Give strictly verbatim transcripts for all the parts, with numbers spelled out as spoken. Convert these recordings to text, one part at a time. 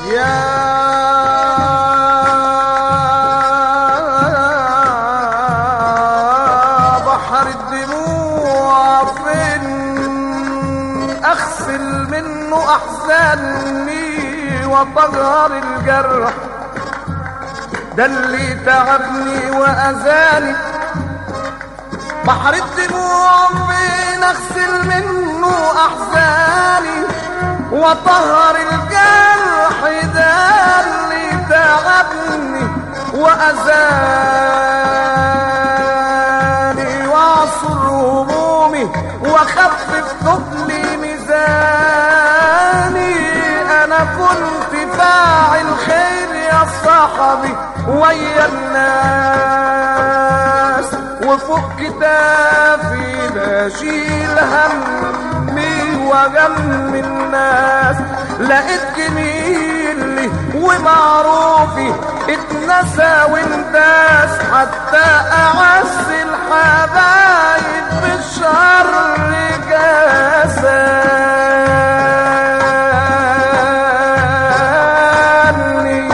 يا بحر الدموع فين اغسل منه احزاني وطهر الجرح ده اللي تعبني واذاني. بحر الدموع فين اغسل منه احزاني وطهر الجرح ده اللي تعبني واذاني. واعصر همومي واخفف ثقلي ميزاني. انا كنت فاعل خير يا صاحبي ويا الناس وفوق كتافي بشيل همي وجم الناس. لقيت جميلي ومعروفي اتنسى وانداس حتى اعز الحبايب بالشر جاساني.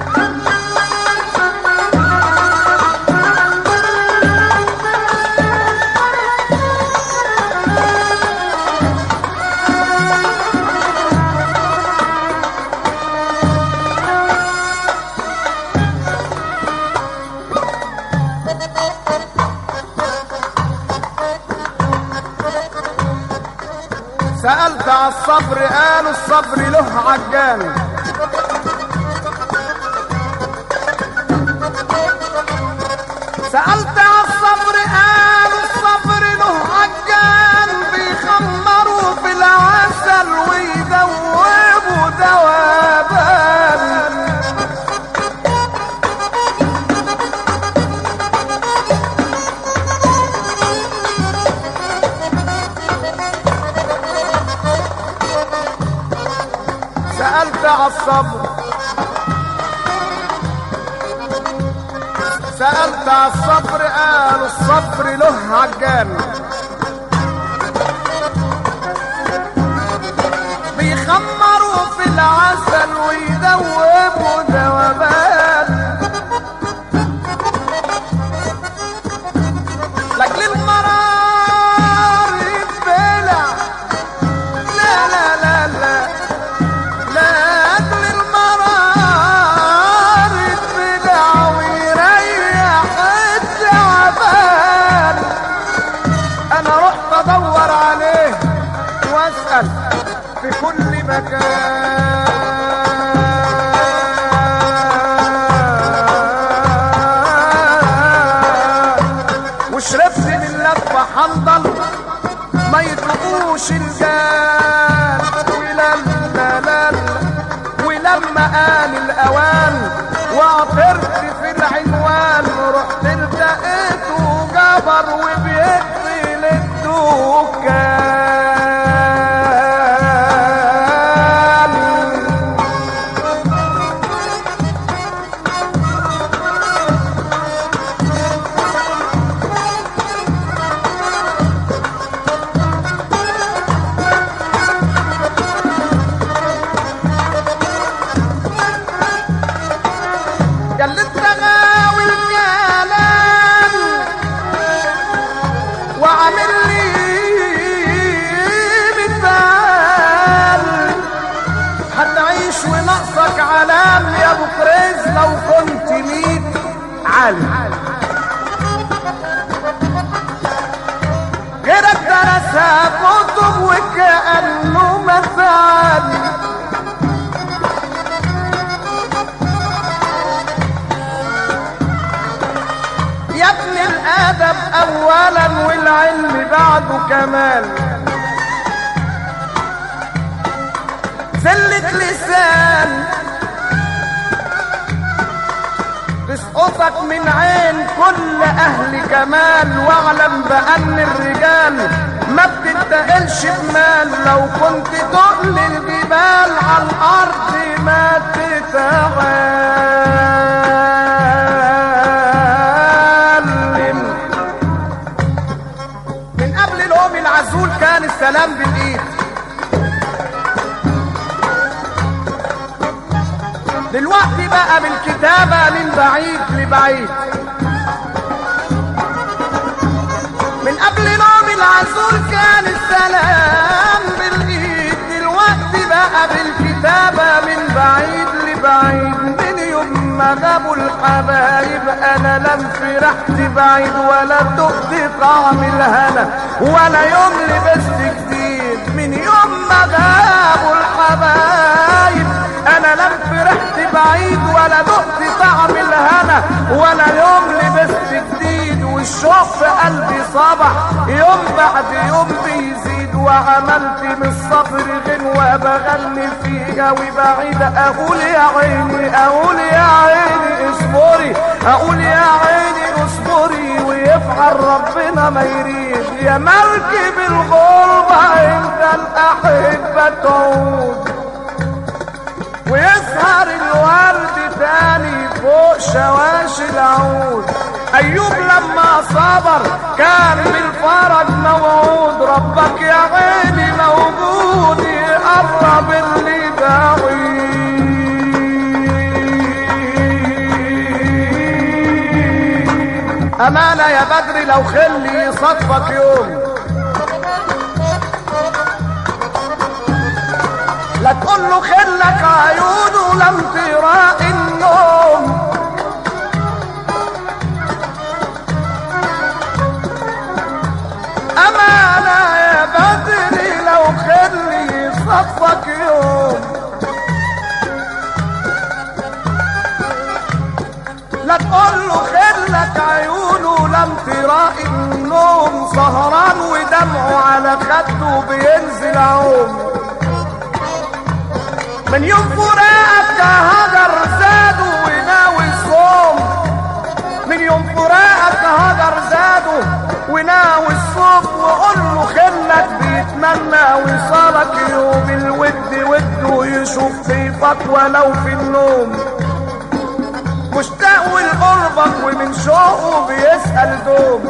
سألت على الصبر قالوا الصبر له عجان. سألت على الصبر قالوا الصبر له عجان. بيخمروا في العسل ويدوبوا دوابان. سألت على الصبر سألت على الصبر قالوا الصبر له عجان. بيخمروا في العسل ويدوبوا ذوبان. لاجل المرار يتبلع لا لا لا لا لاجل المرار يتبلع ويريح التعبان. انا رحت ادور عليه واسأل في كل مكان. وشربت من لفة حنظل ما يطلقوش الجان. ولما ولما آن الأوان وعطرت في العنوان رحت التقيته جبر وبيقفل الدكان. قال التغاوي الجلال وعامل لي مثال. هتعيش وناقصك علام يا ابو كريز لو كنت ميت عالم. غيرك درسها كتب وكأنه مثال. يا ابن الادب اولا والعلم بعده كمال. زلة لسان تسقطك من عين كل اهل جمال. واعلم بان الرجال ما بتتقلش بمال. لو كنت تقل الجبال على الارض ما تتعلم. من قبل الام العزول كان السلام بالايد. دلوقتي بقى بالكتابة من بعيد لبعيد، من قبل نوم العسول كان السلام بالايد، دلوقتي بقى بالكتابة من بعيد لبعيد. من يوم ما غابوا الحبايب انا لم فرحت بعيد ولا دقت طعم الهنا ولا يوم لبست جديد. من يوم ما غابوا الحبايب انا لم فرحت بعيد ولا دقت طعم الهنا ولا يوم لبست جديد. والشوق في قلبي صبح يوم بعد يوم بيزيد، وعملت من الصبر غنوة بغني فيها وبعيد اقول يا عيني اقول يا عيني اصبري اقول يا عيني اصبري ويفعل ربنا ما يريد. يا مركب الغربة امتى الاحبة تعود ويسهر الورد تاني فوق شواشي العود. ايوب لما صبر كان بالفرج موعود، ربك يا عيني موجود يقرب اللي بعيد. امانة يا بدري لو خلي صدفك يوم لا تقول له خلك عيونه لم تراء النوم. أمانة يا بدري لو خلي صفك يوم لا تقول له خلك عيونه لم تراء النوم. سهران ودمعه على خده بينزل عوم، من يوم فراقك هجر زاده وناوي الصوم. من يوم فراقك هجر زاده وناوي الصوم، وقول له خلك بيتمنى وصالك يوم الود وده يشوف طيفك ولو في النوم. مشتاق لقربك ومن شوقه بيسأل دوم.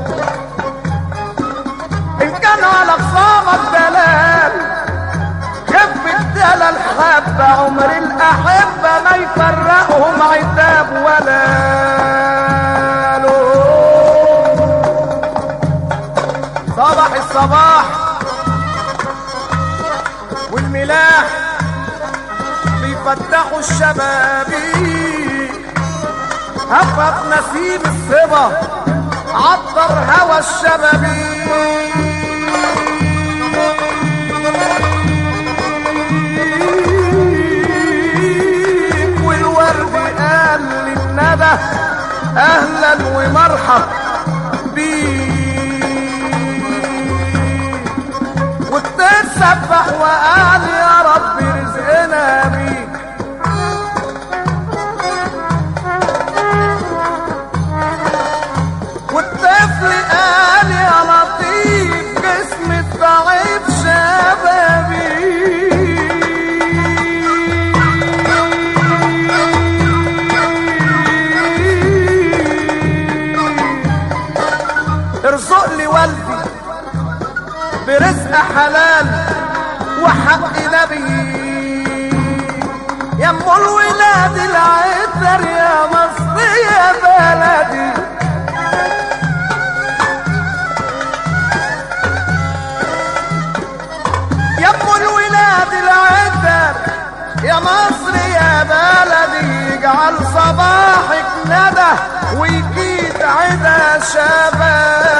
إن كان على خصامك دلال خف الدلال حبة، عمر الأحبة ما يفرقهم عتاب ولا لوم. صباح الصباح والملاح بيفتحوا الشبابيك، هفت نسيم الصبا عطر هوى الشبابيك. اهلا ومرحب بيك، وتسبح وقال يا رب رزقنا بيك. والطفل قال يا لطيف جسم الضعيف شبابي. ارزق لي والدي برزق حلال وحق نبي، يا ام الولاد العطر يا مصر يا بلدي. يا ام الولاد العطر يا مصر يا بلدي، اجعل صباحك ندى ويجيد عدا شباب.